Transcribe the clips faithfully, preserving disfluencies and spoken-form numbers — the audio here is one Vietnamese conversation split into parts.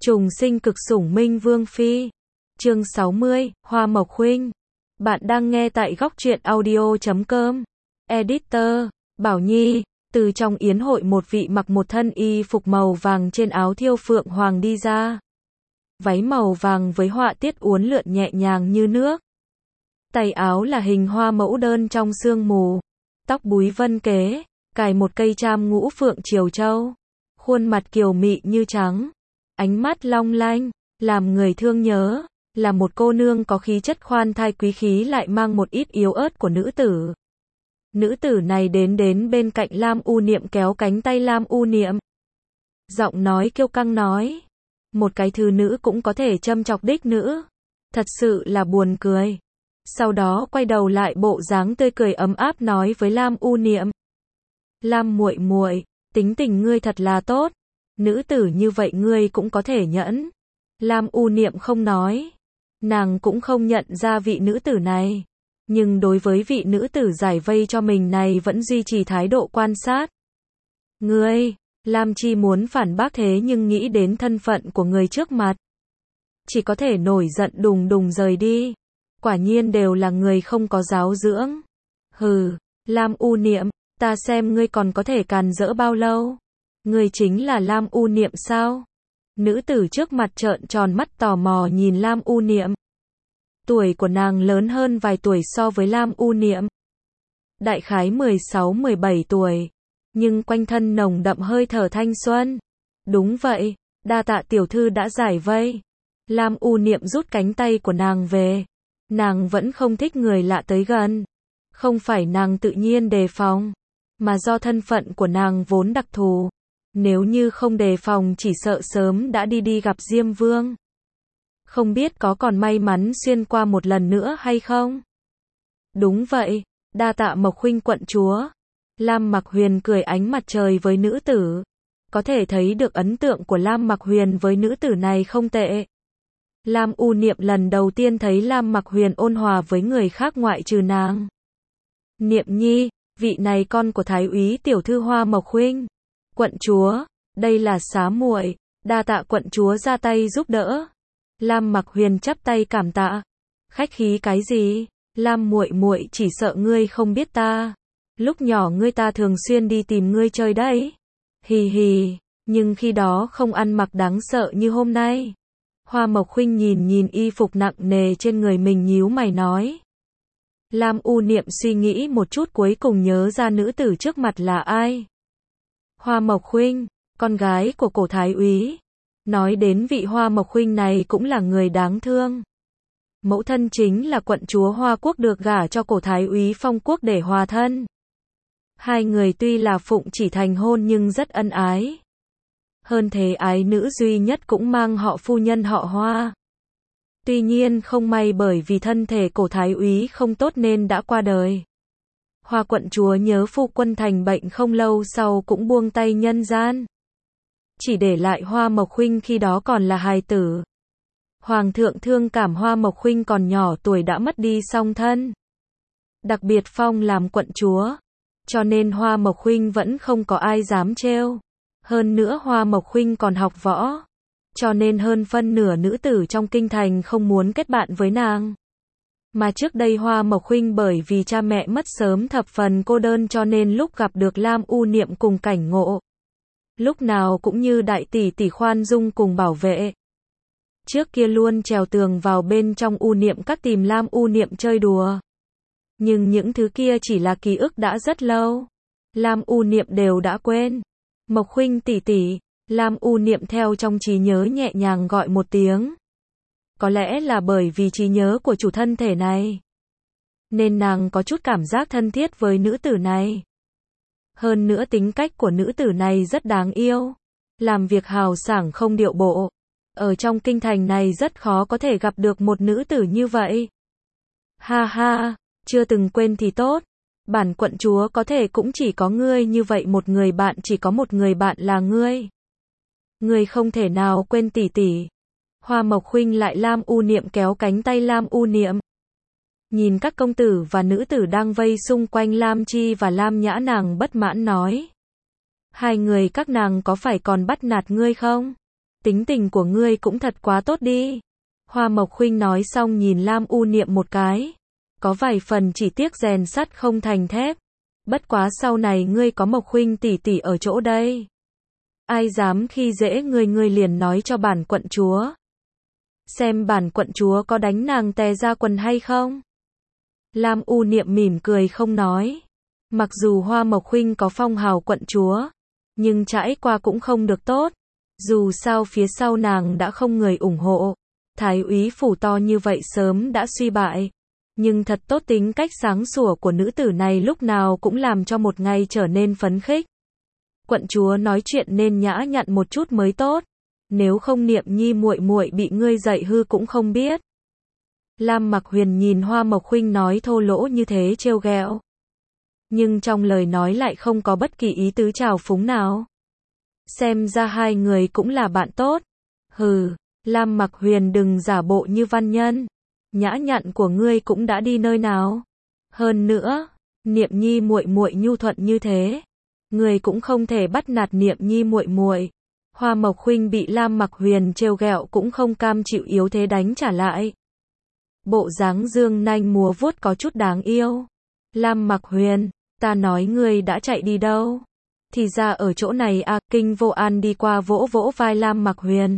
Trùng sinh cực sủng Minh Vương Phi. Chương sáu mươi, Hoa Mộc Khuynh. Bạn đang nghe tại góc truyện audio chấm com. Editor, Bảo Nhi. Từ trong yến hội một vị mặc một thân y phục màu vàng trên áo thiêu phượng hoàng đi ra. Váy màu vàng với họa tiết uốn lượn nhẹ nhàng như nước. Tay áo là hình hoa mẫu đơn trong sương mù. Tóc búi vân kế, cài một cây tram ngũ phượng triều châu. Khuôn mặt kiều mị như trắng. Ánh mắt long lanh, làm người thương nhớ, là một cô nương có khí chất khoan thai quý khí lại mang một ít yếu ớt của nữ tử. Nữ tử này đến đến bên cạnh Lam U Niệm kéo cánh tay Lam U Niệm. Giọng nói kiêu căng nói, một cái thư nữ cũng có thể châm chọc đích nữ. Thật sự là buồn cười. Sau đó quay đầu lại bộ dáng tươi cười ấm áp nói với Lam U Niệm. Lam muội muội, tính tình ngươi thật là tốt. Nữ tử như vậy ngươi cũng có thể nhẫn. Lam U Niệm không nói. Nàng cũng không nhận ra vị nữ tử này. Nhưng đối với vị nữ tử giải vây cho mình này vẫn duy trì thái độ quan sát. Ngươi, Lam Chi muốn phản bác thế nhưng nghĩ đến thân phận của người trước mặt. Chỉ có thể nổi giận đùng đùng rời đi. Quả nhiên đều là người không có giáo dưỡng. Hừ, Lam U Niệm, ta xem ngươi còn có thể càn rỡ bao lâu. Ngươi chính là Lam U Niệm sao? Nữ tử trước mặt trợn tròn mắt tò mò nhìn Lam U Niệm. Tuổi của nàng lớn hơn vài tuổi so với Lam U Niệm. Đại khái mười sáu mười bảy tuổi. Nhưng quanh thân nồng đậm hơi thở thanh xuân. Đúng vậy, đa tạ tiểu thư đã giải vây. Lam U Niệm rút cánh tay của nàng về. Nàng vẫn không thích người lạ tới gần. Không phải nàng tự nhiên đề phòng, mà do thân phận của nàng vốn đặc thù. Nếu như không đề phòng chỉ sợ sớm đã đi đi gặp Diêm Vương. Không biết có còn may mắn xuyên qua một lần nữa hay không? Đúng vậy, đa tạ Mộc Khuynh quận chúa. Lam Mặc Huyền cười ánh mặt trời với nữ tử. Có thể thấy được ấn tượng của Lam Mặc Huyền với nữ tử này không tệ. Lam U Niệm lần đầu tiên thấy Lam Mặc Huyền ôn hòa với người khác ngoại trừ nàng. Niệm nhi, vị này con của Thái úy tiểu thư Hoa Mộc Khuynh. Quận chúa, đây là xá muội, đa tạ quận chúa ra tay giúp đỡ. Lam Mặc Huyền chắp tay cảm tạ. Khách khí cái gì? Lam muội muội chỉ sợ ngươi không biết ta. Lúc nhỏ ngươi ta thường xuyên đi tìm ngươi chơi đấy. Hì hì, nhưng khi đó không ăn mặc đáng sợ như hôm nay. Hoa Mộc Khuynh nhìn nhìn y phục nặng nề trên người mình nhíu mày nói. Lam U Niệm suy nghĩ một chút cuối cùng nhớ ra nữ tử trước mặt là ai. Hoa Mộc Khuynh, con gái của cổ thái úy. Nói đến vị Hoa Mộc Khuynh này cũng là người đáng thương. Mẫu thân chính là quận chúa Hoa Quốc được gả cho cổ thái úy Phong Quốc để hòa thân. Hai người tuy là phụng chỉ thành hôn nhưng rất ân ái. Hơn thế ái nữ duy nhất cũng mang họ phu nhân họ Hoa. Tuy nhiên không may bởi vì thân thể cổ thái úy không tốt nên đã qua đời. Hoa quận chúa nhớ phu quân thành bệnh không lâu sau cũng buông tay nhân gian. Chỉ để lại Hoa Mộc Khuynh khi đó còn là hài tử. Hoàng thượng thương cảm Hoa Mộc Khuynh còn nhỏ tuổi đã mất đi song thân. Đặc biệt phong làm quận chúa. Cho nên Hoa Mộc Khuynh vẫn không có ai dám trêu. Hơn nữa Hoa Mộc Khuynh còn học võ. Cho nên hơn phân nửa nữ tử trong kinh thành không muốn kết bạn với nàng. Mà trước đây Hoa Mộc Khuynh bởi vì cha mẹ mất sớm thập phần cô đơn cho nên lúc gặp được Lam U Niệm cùng cảnh ngộ. Lúc nào cũng như đại tỷ tỷ khoan dung cùng bảo vệ. Trước kia luôn trèo tường vào bên trong U Niệm các tìm Lam U Niệm chơi đùa. Nhưng những thứ kia chỉ là ký ức đã rất lâu. Lam U Niệm đều đã quên. Mộc Khuynh tỷ tỷ, Lam U Niệm theo trong trí nhớ nhẹ nhàng gọi một tiếng. Có lẽ là bởi vì trí nhớ của chủ thân thể này. Nên nàng có chút cảm giác thân thiết với nữ tử này. Hơn nữa tính cách của nữ tử này rất đáng yêu. Làm việc hào sảng không điệu bộ. Ở trong kinh thành này rất khó có thể gặp được một nữ tử như vậy. Ha ha, chưa từng quên thì tốt. Bản quận chúa có thể cũng chỉ có ngươi như vậy một người bạn chỉ có một người bạn là ngươi. Ngươi không thể nào quên tỷ tỷ. Hoa Mộc Khuynh lại Lam U Niệm kéo cánh tay Lam U Niệm. Nhìn các công tử và nữ tử đang vây xung quanh Lam Chi và Lam Nhã nàng bất mãn nói. Hai người các nàng có phải còn bắt nạt ngươi không? tính tình của ngươi cũng thật quá tốt đi. Hoa Mộc Khuynh nói xong nhìn Lam U Niệm một cái. Có vài phần chỉ tiếc rèn sắt không thành thép. Bất quá sau này ngươi có Mộc Khuynh tỷ tỷ ở chỗ đây. Ai dám khi dễ ngươi ngươi liền nói cho bản quận chúa. Xem bản quận chúa có đánh nàng tè ra quần hay không? Lam U Niệm mỉm cười không nói. Mặc dù Hoa Mộc Khuynh có phong hào quận chúa, nhưng trải qua cũng không được tốt. Dù sao phía sau nàng đã không người ủng hộ. Thái úy phủ to như vậy sớm đã suy bại. Nhưng thật tốt tính cách sáng sủa của nữ tử này lúc nào cũng làm cho một ngày trở nên phấn khích. Quận chúa nói chuyện nên nhã nhặn một chút mới tốt. Nếu không Niệm Nhi muội muội bị ngươi dạy hư cũng không biết. Lam Mặc Huyền nhìn Hoa Mộc Khuynh nói thô lỗ như thế trêu ghẹo. Nhưng trong lời nói lại không có bất kỳ ý tứ trào phúng nào. Xem ra hai người cũng là bạn tốt. Hừ, Lam Mặc Huyền đừng giả bộ như văn nhân. Nhã nhặn của ngươi cũng đã đi nơi nào? Hơn nữa, Niệm Nhi muội muội nhu thuận như thế, ngươi cũng không thể bắt nạt Niệm Nhi muội muội. Hoa Mộc Khuynh bị Lam Mặc Huyền trêu ghẹo cũng không cam chịu yếu thế đánh trả lại. Bộ dáng dương nanh múa vuốt có chút đáng yêu. Lam Mặc Huyền, ta nói ngươi đã chạy đi đâu? Thì ra ở chỗ này à, Kinh Vô An đi qua vỗ vỗ vai Lam Mặc Huyền.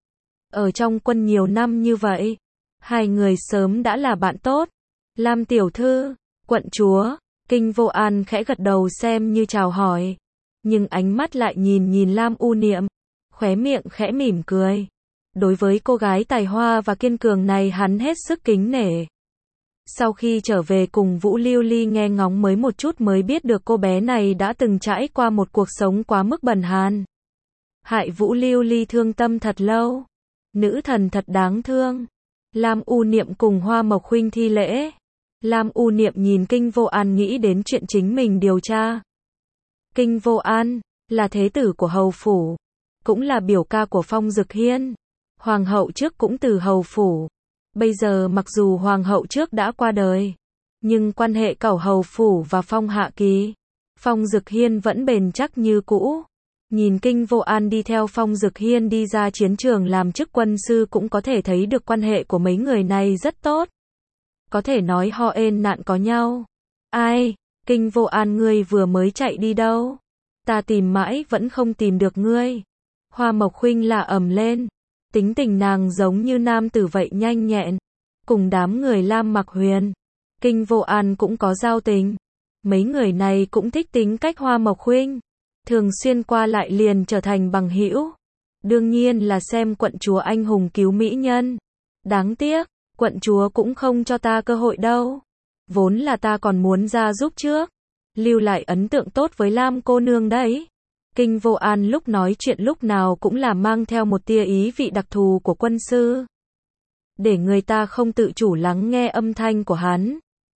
Ở trong quân nhiều năm như vậy, hai người sớm đã là bạn tốt. Lam tiểu thư, quận chúa, Kinh Vô An khẽ gật đầu xem như chào hỏi. Nhưng ánh mắt lại nhìn nhìn Lam U Niệm, khóe miệng khẽ mỉm cười. Đối với cô gái tài hoa và kiên cường này hắn hết sức kính nể. Sau khi trở về cùng Vũ Lưu Ly nghe ngóng mới một chút mới biết được cô bé này đã từng trải qua một cuộc sống quá mức bần hàn. Hại Vũ Lưu Ly thương tâm thật lâu. Nữ thần thật đáng thương. Lam U Niệm cùng Hoa Mộc Khuynh thi lễ. Lam U Niệm nhìn Kinh Vô An nghĩ đến chuyện chính mình điều tra. Kinh Vô An là thế tử của hầu phủ, cũng là biểu ca của Phong Dực Hiên. Hoàng hậu trước cũng từ hầu phủ. Bây giờ mặc dù hoàng hậu trước đã qua đời, nhưng quan hệ cẩu hầu phủ và Phong Hạ Kỳ, Phong Dực Hiên vẫn bền chắc như cũ. Nhìn Kinh Vô An đi theo Phong Dực Hiên đi ra chiến trường làm chức quân sư cũng có thể thấy được quan hệ của mấy người này rất tốt. Có thể nói ho ên nạn có nhau. Ai, Kinh Vô An ngươi vừa mới chạy đi đâu? Ta tìm mãi vẫn không tìm được ngươi. Hoa Mộc Khuynh la ầm lên. Tính tình nàng giống như nam tử vậy nhanh nhẹn. Cùng đám người Lam Mặc Huyền, Kinh Vô An cũng có giao tình. Mấy người này cũng thích tính cách Hoa Mộc Khuynh. Thường xuyên qua lại liền trở thành bằng hữu. Đương nhiên là xem quận chúa anh hùng cứu mỹ nhân. Đáng tiếc, quận chúa cũng không cho ta cơ hội đâu. Vốn là ta còn muốn ra giúp trước. Lưu lại ấn tượng tốt với Lam cô nương đấy. Kinh Vô An lúc nói chuyện lúc nào cũng là mang theo một tia ý vị đặc thù của quân sư. Để người ta không tự chủ lắng nghe âm thanh của hắn.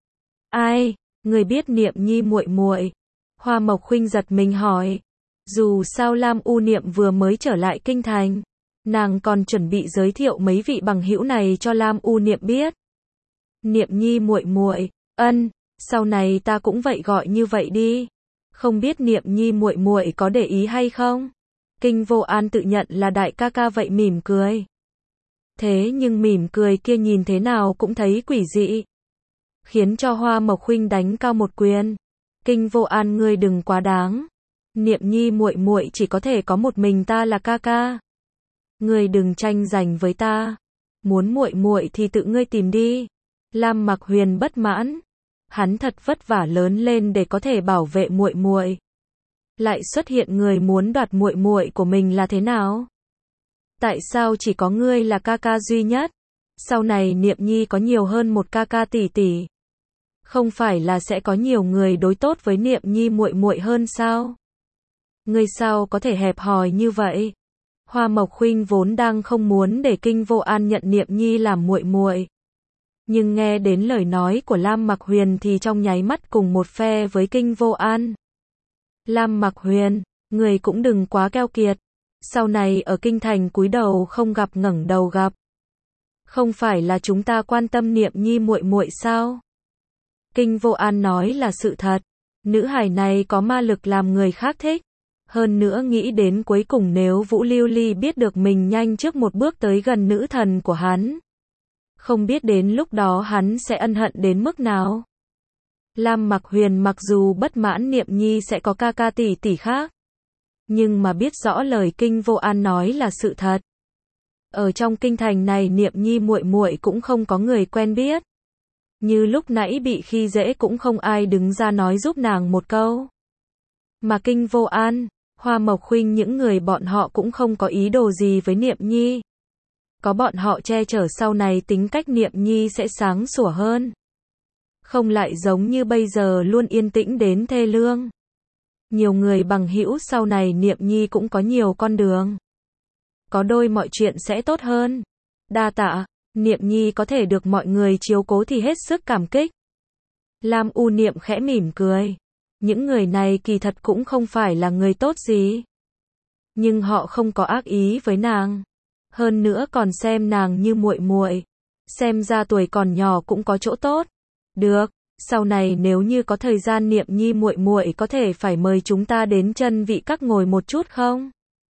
Ai, người biết Niệm Nhi muội muội? Hoa Mộc Khuynh giật mình hỏi. Dù sao Lam U Niệm vừa mới trở lại kinh thành, nàng còn chuẩn bị giới thiệu mấy vị bằng hữu này cho Lam U Niệm biết. Niệm Nhi muội muội, ân, sau này ta cũng vậy gọi như vậy đi. Không biết Niệm Nhi muội muội có để ý hay không? Kinh Vô An tự nhận là đại ca ca vậy mỉm cười. Thế nhưng mỉm cười kia nhìn thế nào cũng thấy quỷ dị. Khiến cho Hoa Mộc Khuynh đánh cao một quyền. Kinh Vô An ngươi đừng quá đáng. Niệm Nhi muội muội chỉ có thể có một mình ta là ca ca. Ngươi đừng tranh giành với ta. Muốn muội muội thì tự ngươi tìm đi. Lam Mặc Huyền bất mãn. Hắn thật vất vả lớn lên để có thể bảo vệ muội muội, lại xuất hiện người muốn đoạt muội muội của mình là thế nào? Tại sao chỉ có ngươi là ca ca duy nhất? Sau này Niệm Nhi có nhiều hơn một ca ca tỷ tỷ, không phải là sẽ có nhiều người đối tốt với Niệm Nhi muội muội hơn sao? Ngươi sao có thể hẹp hòi như vậy? Hoa Mộc Khuynh vốn đang không muốn để Kinh Vô An nhận Niệm Nhi làm muội muội, nhưng nghe đến lời nói của Lam Mặc Huyền thì trong nháy mắt cùng một phe với Kinh Vô An. Lam Mặc Huyền, người cũng đừng quá keo kiệt. Sau này ở kinh thành cúi đầu không gặp ngẩng đầu gặp. Không phải là chúng ta quan tâm Niệm Nhi muội muội sao? Kinh Vô An nói là sự thật. Nữ hài này có ma lực làm người khác thích. Hơn nữa nghĩ đến cuối cùng nếu Vũ Lưu Ly biết được mình nhanh trước một bước tới gần nữ thần của hắn, không biết đến lúc đó hắn sẽ ân hận đến mức nào. Lam Mặc Huyền mặc dù bất mãn Niệm Nhi sẽ có ca ca tỷ tỷ khác, nhưng mà biết rõ lời Kinh Vô An nói là sự thật. Ở trong kinh thành này Niệm Nhi muội muội cũng không có người quen biết. Như lúc nãy bị khi dễ cũng không ai đứng ra nói giúp nàng một câu. Mà Kinh Vô An, Hoa Mộc Khuynh những người bọn họ cũng không có ý đồ gì với Niệm Nhi. Có bọn họ che chở sau này tính cách Niệm Nhi sẽ sáng sủa hơn. Không lại giống như bây giờ luôn yên tĩnh đến thê lương. Nhiều người bằng hữu sau này Niệm Nhi cũng có nhiều con đường. Có đôi mọi chuyện sẽ tốt hơn. Đa tạ, Niệm Nhi có thể được mọi người chiếu cố thì hết sức cảm kích. Lam U Niệm khẽ mỉm cười. Những người này kỳ thật cũng không phải là người tốt gì. Nhưng họ không có ác ý với nàng. Hơn nữa còn xem nàng như muội muội. Xem ra tuổi còn nhỏ cũng có chỗ tốt. Được, sau này nếu như có thời gian Niệm Nhi muội muội có thể phải mời chúng ta đến chân vị các ngồi một chút không?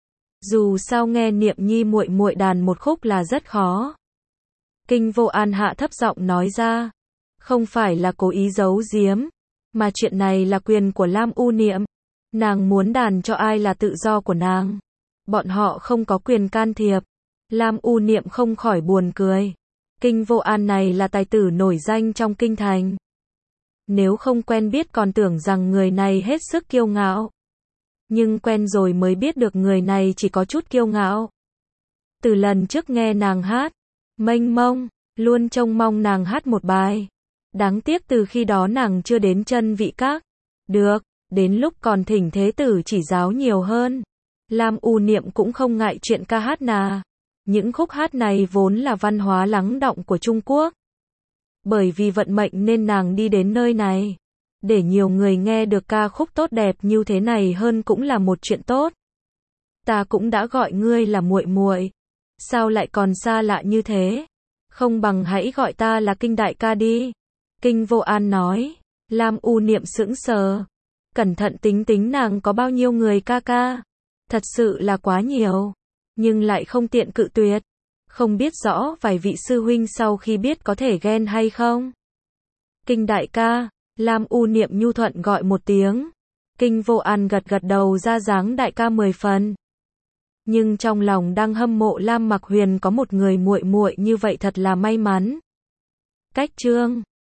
Dù sao nghe Niệm Nhi muội muội đàn một khúc là rất khó. Kinh Vô An hạ thấp giọng nói ra. Không phải là cố ý giấu giếm, mà chuyện này là quyền của Lam U Niệm. Nàng muốn đàn cho ai là tự do của nàng. Bọn họ không có quyền can thiệp. Lam U Niệm không khỏi buồn cười. Kinh Vô An này là tài tử nổi danh trong kinh thành. Nếu không quen biết còn tưởng rằng người này hết sức kiêu ngạo. Nhưng quen rồi mới biết được người này chỉ có chút kiêu ngạo. Từ lần trước nghe nàng hát, mênh mông, luôn trông mong nàng hát một bài. Đáng tiếc từ khi đó nàng chưa đến chân vị các. Được, đến lúc còn thỉnh thế tử chỉ giáo nhiều hơn. Lam U Niệm cũng không ngại chuyện ca hát nà. Những khúc hát này vốn là văn hóa lắng đọng của Trung Quốc. Bởi vì vận mệnh nên nàng đi đến nơi này. Để nhiều người nghe được ca khúc tốt đẹp như thế này hơn cũng là một chuyện tốt. Ta cũng đã gọi ngươi là muội muội. Sao lại còn xa lạ như thế? Không bằng hãy gọi ta là Kinh đại ca đi. Kinh Vô An nói. Lam U Niệm sững sờ. Cẩn thận tính tính nàng có bao nhiêu người ca ca. Thật sự là quá nhiều. Nhưng lại không tiện cự tuyệt. Không biết rõ vài vị sư huynh sau khi biết có thể ghen hay không? Kinh đại ca, Lam U Niệm nhu thuận gọi một tiếng. Kinh Vô An gật gật đầu ra dáng đại ca mười phần. Nhưng trong lòng đang hâm mộ Lam Mặc Huyền có một người muội muội như vậy thật là may mắn. Cách chương